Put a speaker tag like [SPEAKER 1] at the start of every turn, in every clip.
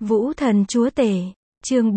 [SPEAKER 1] Vũ Thần Chúa Tể, chương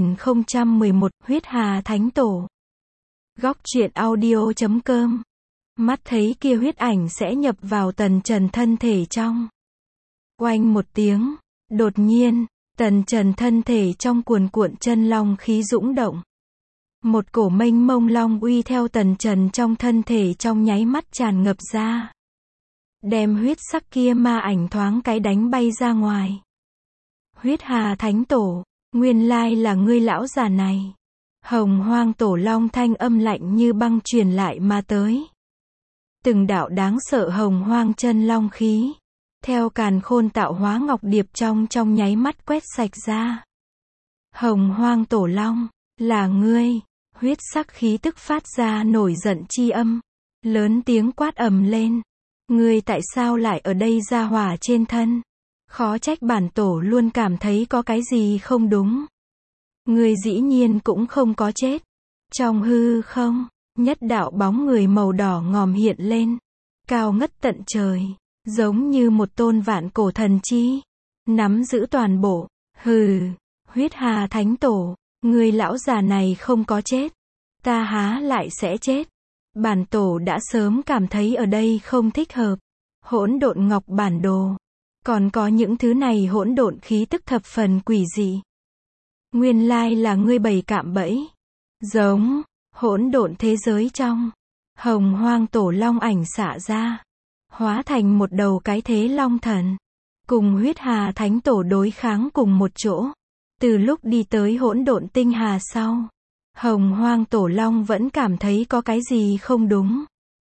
[SPEAKER 1] 4011, Huyết Hà Thánh Tổ. Góc truyện audio.com. Mắt thấy kia huyết ảnh sẽ nhập vào Tần Trần thân thể trong. Oanh một tiếng, đột nhiên, Tần Trần thân thể trong cuồn cuộn chân long khí dũng động. Một cổ mênh mông long uy theo Tần Trần trong thân thể trong nháy mắt tràn ngập ra. Đem huyết sắc kia ma ảnh thoáng cái đánh bay ra ngoài. Huyết Hà Thánh Tổ, nguyên lai là ngươi lão già này. Hồng Hoang Tổ Long thanh âm lạnh như băng truyền lại mà tới. Từng đạo đáng sợ hồng hoang chân long khí, theo càn khôn tạo hóa ngọc điệp trong nháy mắt quét sạch ra. Hồng Hoang Tổ Long, là ngươi. Huyết sắc khí tức phát ra nổi giận chi âm, lớn tiếng quát ầm lên. Ngươi tại sao lại ở đây ra hỏa trên thân? Khó trách bản tổ luôn cảm thấy có cái gì không đúng. Ngươi dĩ nhiên cũng không có chết. Trong hư không, nhất đạo bóng người màu đỏ ngòm hiện lên, cao ngất tận trời, giống như một tôn vạn cổ thần chi, nắm giữ toàn bộ. Hừ, Huyết Hà Thánh Tổ, ngươi lão già này không có chết, ta há lại sẽ chết. Bản tổ đã sớm cảm thấy ở đây không thích hợp. Hỗn độn ngọc bản đồ, còn có những thứ này hỗn độn khí tức thập phần quỷ dị. Nguyên lai là ngươi bày cạm bẫy. Giống, hỗn độn thế giới trong, Hồng Hoang Tổ Long ảnh xạ ra, hóa thành một đầu cái thế long thần, cùng Huyết Hà Thánh Tổ đối kháng cùng một chỗ. Từ lúc đi tới hỗn độn tinh hà sau, Hồng Hoang Tổ Long vẫn cảm thấy có cái gì không đúng.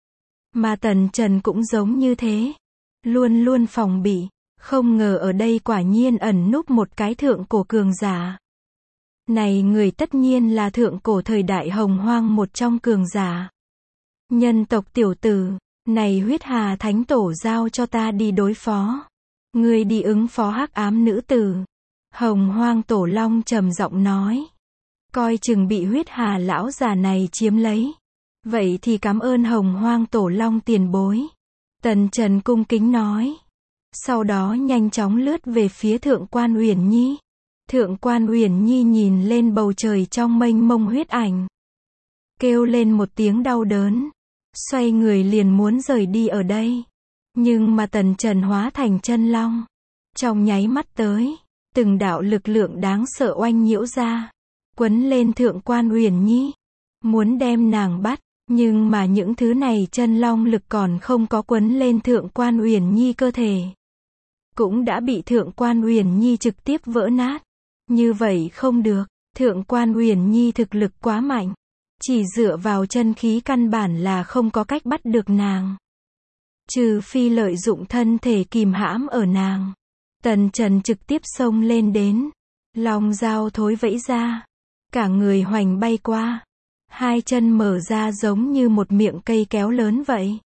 [SPEAKER 1] Mà Tần Trần cũng giống như thế, luôn luôn phòng bị, không ngờ ở đây quả nhiên ẩn núp một cái thượng cổ cường giả. Này người tất nhiên là thượng cổ thời đại hồng hoang một trong cường giả. Nhân tộc tiểu tử, này Huyết Hà Thánh Tổ giao cho ta đi đối phó. Ngươi đi ứng phó hắc ám nữ tử. Hồng Hoang Tổ Long trầm giọng nói. Coi chừng bị Huyết Hà lão già này chiếm lấy. Vậy thì cảm ơn Hồng Hoang Tổ Long tiền bối. Tần Trần cung kính nói. Sau đó nhanh chóng lướt về phía Thượng Quan Uyển Nhi. Thượng Quan Uyển Nhi nhìn lên bầu trời trong mênh mông huyết ảnh, kêu lên một tiếng đau đớn, xoay người liền muốn rời đi ở đây. Nhưng mà Tần Trần hóa thành chân long, trong nháy mắt tới, từng đạo lực lượng đáng sợ oanh nhiễu ra, quấn lên Thượng Quan Uyển Nhi, muốn đem nàng bắt. Nhưng mà những thứ này chân long lực còn không có quấn lên Thượng Quan Uyển Nhi cơ thể, cũng đã bị Thượng Quan Uyển Nhi trực tiếp vỡ nát. Như vậy không được, Thượng Quan Uyển Nhi thực lực quá mạnh, chỉ dựa vào chân khí căn bản là không có cách bắt được nàng. Trừ phi lợi dụng thân thể kìm hãm ở nàng. Tần Trần trực tiếp xông lên đến, long dao thối vẫy ra, cả người hoành bay qua, hai chân mở ra giống như một miệng cây kéo lớn vậy,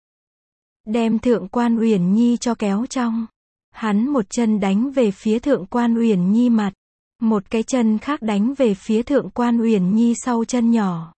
[SPEAKER 1] đem Thượng Quan Uyển Nhi cho kéo trong. Hắn một chân đánh về phía Thượng Quan Uyển Nhi mặt, một cái chân khác đánh về phía Thượng Quan Uyển Nhi sau chân nhỏ.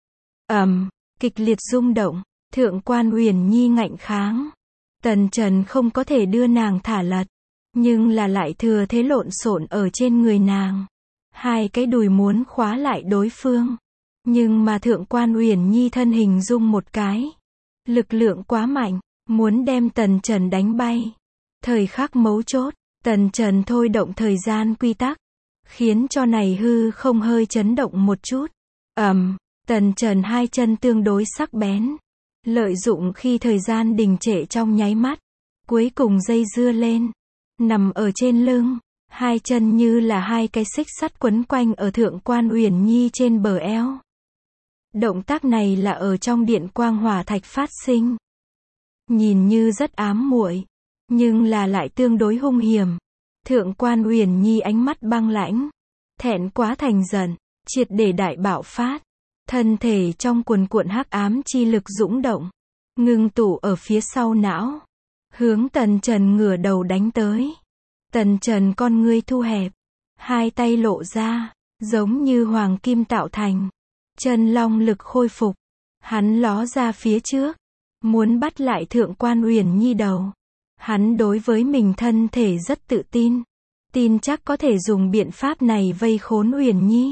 [SPEAKER 1] Kịch liệt rung động, Thượng Quan Uyển Nhi ngạnh kháng. Tần Trần không có thể đưa nàng thả lật, nhưng là lại thừa thế lộn xộn ở trên người nàng. Hai cái đùi muốn khóa lại đối phương. Nhưng mà Thượng Quan Uyển Nhi thân hình rung một cái. Lực lượng quá mạnh, muốn đem Tần Trần đánh bay. Thời khắc mấu chốt, Tần Trần thôi động thời gian quy tắc, khiến cho này hư không hơi chấn động một chút. Tần Trần hai chân tương đối sắc bén, lợi dụng khi thời gian đình trệ trong nháy mắt, cuối cùng dây dưa lên, nằm ở trên lưng, hai chân như là hai cái xích sắt quấn quanh ở Thượng Quan Uyển Nhi trên bờ eo. Động tác này là ở trong điện quang hỏa thạch phát sinh, nhìn như rất ám muội, nhưng là lại tương đối hung hiểm. Thượng Quan Uyển Nhi ánh mắt băng lãnh, thẹn quá thành giận, triệt để đại bạo phát, thân thể trong cuồn cuộn hắc ám chi lực dũng động, ngưng tụ ở phía sau não, hướng Tần Trần ngửa đầu đánh tới. Tần Trần con ngươi thu hẹp, hai tay lộ ra, giống như hoàng kim tạo thành, chân long lực khôi phục, hắn ló ra phía trước, muốn bắt lại Thượng Quan Uyển Nhi đầu. Hắn đối với mình thân thể rất tự tin. tin chắc có thể dùng biện pháp này vây khốn Uyển Nhi.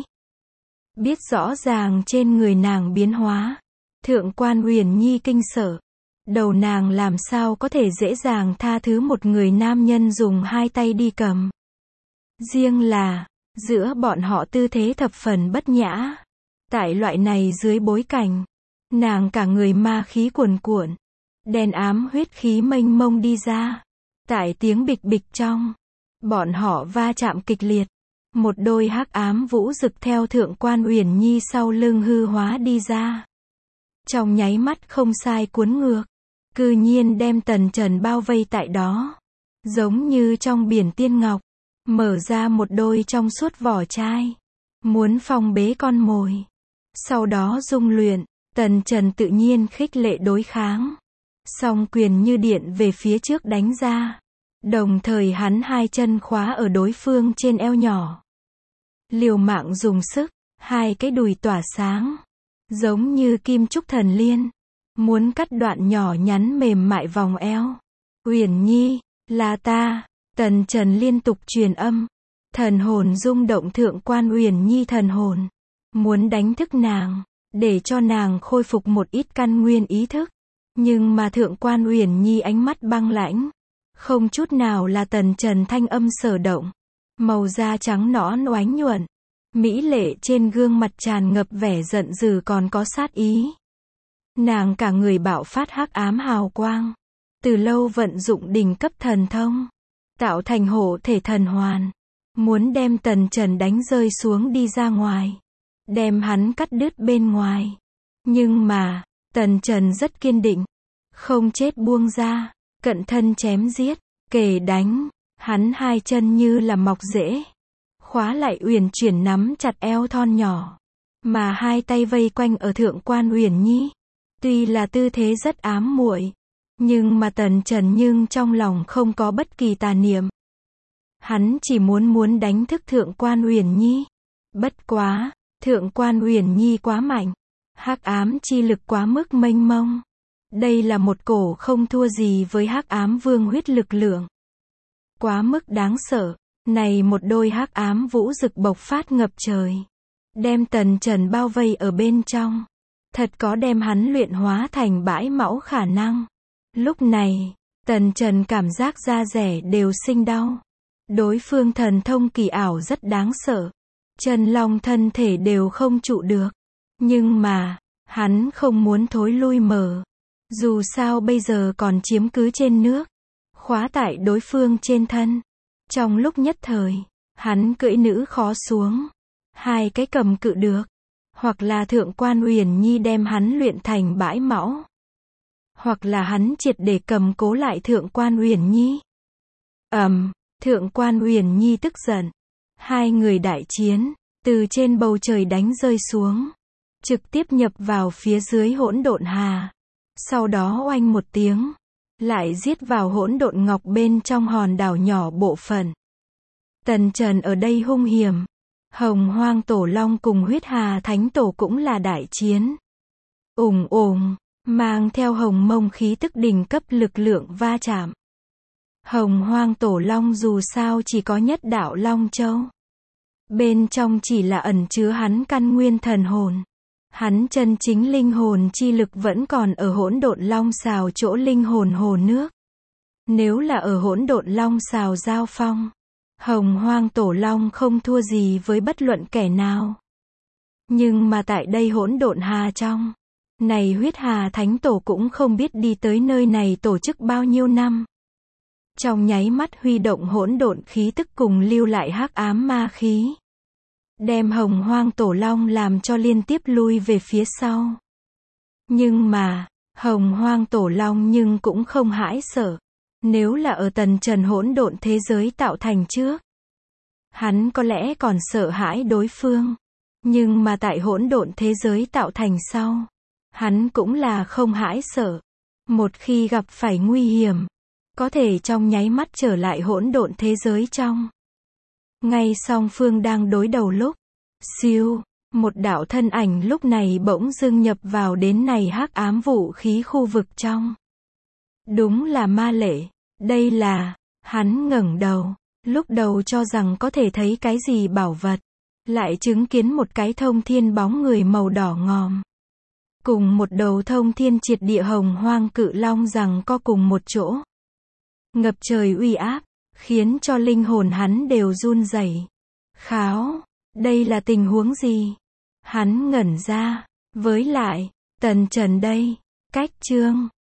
[SPEAKER 1] Biết rõ ràng trên người nàng biến hóa, Thượng quan Uyển Nhi kinh sợ. Đầu nàng làm sao có thể dễ dàng tha thứ một người nam nhân dùng hai tay đi cầm. Riêng là, giữa bọn họ tư thế thập phần bất nhã. Tại loại này dưới bối cảnh, nàng cả người ma khí cuồn cuộn, đen ám huyết khí mênh mông đi ra. Tại tiếng bịch bịch trong, bọn họ va chạm kịch liệt. Một đôi hắc ám vũ rực theo Thượng quan Uyển Nhi sau lưng hư hóa đi ra. Trong nháy mắt không sai cuốn ngược, cư nhiên đem Tần Trần bao vây tại đó. Giống như trong biển tiên ngọc, mở ra một đôi trong suốt vỏ chai, muốn phong bế con mồi. Sau đó dung luyện, Tần Trần tự nhiên khích lệ đối kháng. Song quyền như điện về phía trước đánh ra. Đồng thời hắn hai chân khóa ở đối phương trên eo nhỏ. Liều mạng dùng sức, hai cái đùi tỏa sáng. Giống như kim trúc thần liên. Muốn cắt đoạn nhỏ nhắn mềm mại vòng eo. Uyển Nhi, là ta. Tần Trần liên tục truyền âm. Thần hồn rung động Thượng quan Uyển Nhi thần hồn. Muốn đánh thức nàng, để cho nàng khôi phục một ít căn nguyên ý thức. Nhưng mà Thượng quan Uyển Nhi ánh mắt băng lãnh. Không chút nào là Tần Trần thanh âm sở động. Màu da trắng nõn oánh nhuận. Mỹ lệ trên gương mặt tràn ngập vẻ giận dữ còn có sát ý. Nàng cả người bạo phát hắc ám hào quang. Từ lâu vận dụng đỉnh cấp thần thông. Tạo thành hộ thể thần hoàn. Muốn đem Tần Trần đánh rơi xuống đi ra ngoài. Đem hắn cắt đứt bên ngoài. Nhưng mà, Tần Trần rất kiên định. Không chết buông ra. Cận thân chém giết. Kề đánh. Hắn hai chân như là mọc rễ. Khóa lại Uyển chuyển nắm chặt eo thon nhỏ. Mà hai tay vây quanh ở Thượng quan Uyển Nhi. Tuy là tư thế rất ám muội, nhưng mà Tần Trần nhưng trong lòng không có bất kỳ tà niệm. Hắn chỉ muốn đánh thức Thượng quan Uyển Nhi. Bất quá, Thượng quan Uyển Nhi quá mạnh. Hắc ám chi lực quá mức mênh mông. Đây là một cổ không thua gì với hắc ám vương huyết lực lượng. Quá mức đáng sợ. Này một đôi hắc ám vũ rực bộc phát ngập trời. Đem Tần Trần bao vây ở bên trong. Thật có đem hắn luyện hóa thành bãi mão khả năng. Lúc này, Tần Trần cảm giác da rẻ đều sinh đau. Đối phương thần thông kỳ ảo rất đáng sợ. Chân long thân thể đều không trụ được. Nhưng mà, hắn không muốn thối lui mở. Dù sao bây giờ còn chiếm cứ trên nước. Khóa tại đối phương trên thân. Trong lúc nhất thời, hắn cưỡi nữ khó xuống. Hai cái cầm cự được. Hoặc là Thượng quan Uyển Nhi đem hắn luyện thành bãi mão. Hoặc là hắn triệt để cầm cố lại Thượng quan Uyển Nhi. Thượng quan Uyển Nhi tức giận. Hai người đại chiến, từ trên bầu trời đánh rơi xuống. Trực tiếp nhập vào phía dưới hỗn độn hà. Sau đó oanh một tiếng. Lại giết vào hỗn độn ngọc bên trong hòn đảo nhỏ bộ phận. Tần Trần ở đây hung hiểm. Hồng Hoang Tổ Long cùng Huyết Hà Thánh Tổ cũng là đại chiến. Ùng ùng, mang theo hồng mông khí tức đỉnh cấp lực lượng va chạm. Hồng Hoang Tổ Long dù sao chỉ có nhất đạo Long Châu. Bên trong chỉ là ẩn chứa hắn căn nguyên thần hồn. Hắn chân chính linh hồn chi lực vẫn còn ở hỗn độn long xào chỗ linh hồn hồ nước. Nếu là ở hỗn độn long xào giao phong, Hồng Hoang Tổ Long không thua gì với bất luận kẻ nào. Nhưng mà tại đây hỗn độn hà trong, này Huyết Hà Thánh Tổ cũng không biết đi tới nơi này tổ chức bao nhiêu năm. Trong nháy mắt huy động hỗn độn khí tức cùng lưu lại hắc ám ma khí. Đem Hồng Hoang Tổ Long làm cho liên tiếp lui về phía sau. Nhưng mà, Hồng Hoang Tổ Long nhưng cũng không hãi sợ. Nếu là ở Tần Trần hỗn độn thế giới tạo thành trước, hắn có lẽ còn sợ hãi đối phương. Nhưng mà tại hỗn độn thế giới tạo thành sau, hắn cũng là không hãi sợ. Một khi gặp phải nguy hiểm, có thể trong nháy mắt trở lại hỗn độn thế giới trong. Ngay song phương đang đối đầu lúc, siêu, một đạo thân ảnh lúc này bỗng dưng nhập vào đến này hắc ám vũ khí khu vực trong. Đúng là Ma Lệ, đây là, hắn ngẩng đầu, Lúc đầu cho rằng có thể thấy cái gì bảo vật, lại chứng kiến một cái thông thiên bóng người màu đỏ ngòm. Cùng một đầu thông thiên triệt địa hồng hoang cự long rằng co cùng một chỗ. Ngập trời uy áp, khiến cho linh hồn hắn đều run rẩy. Kháo, đây là tình huống gì? Hắn ngẩn ra, với lại, Tần Trần đây, cách chương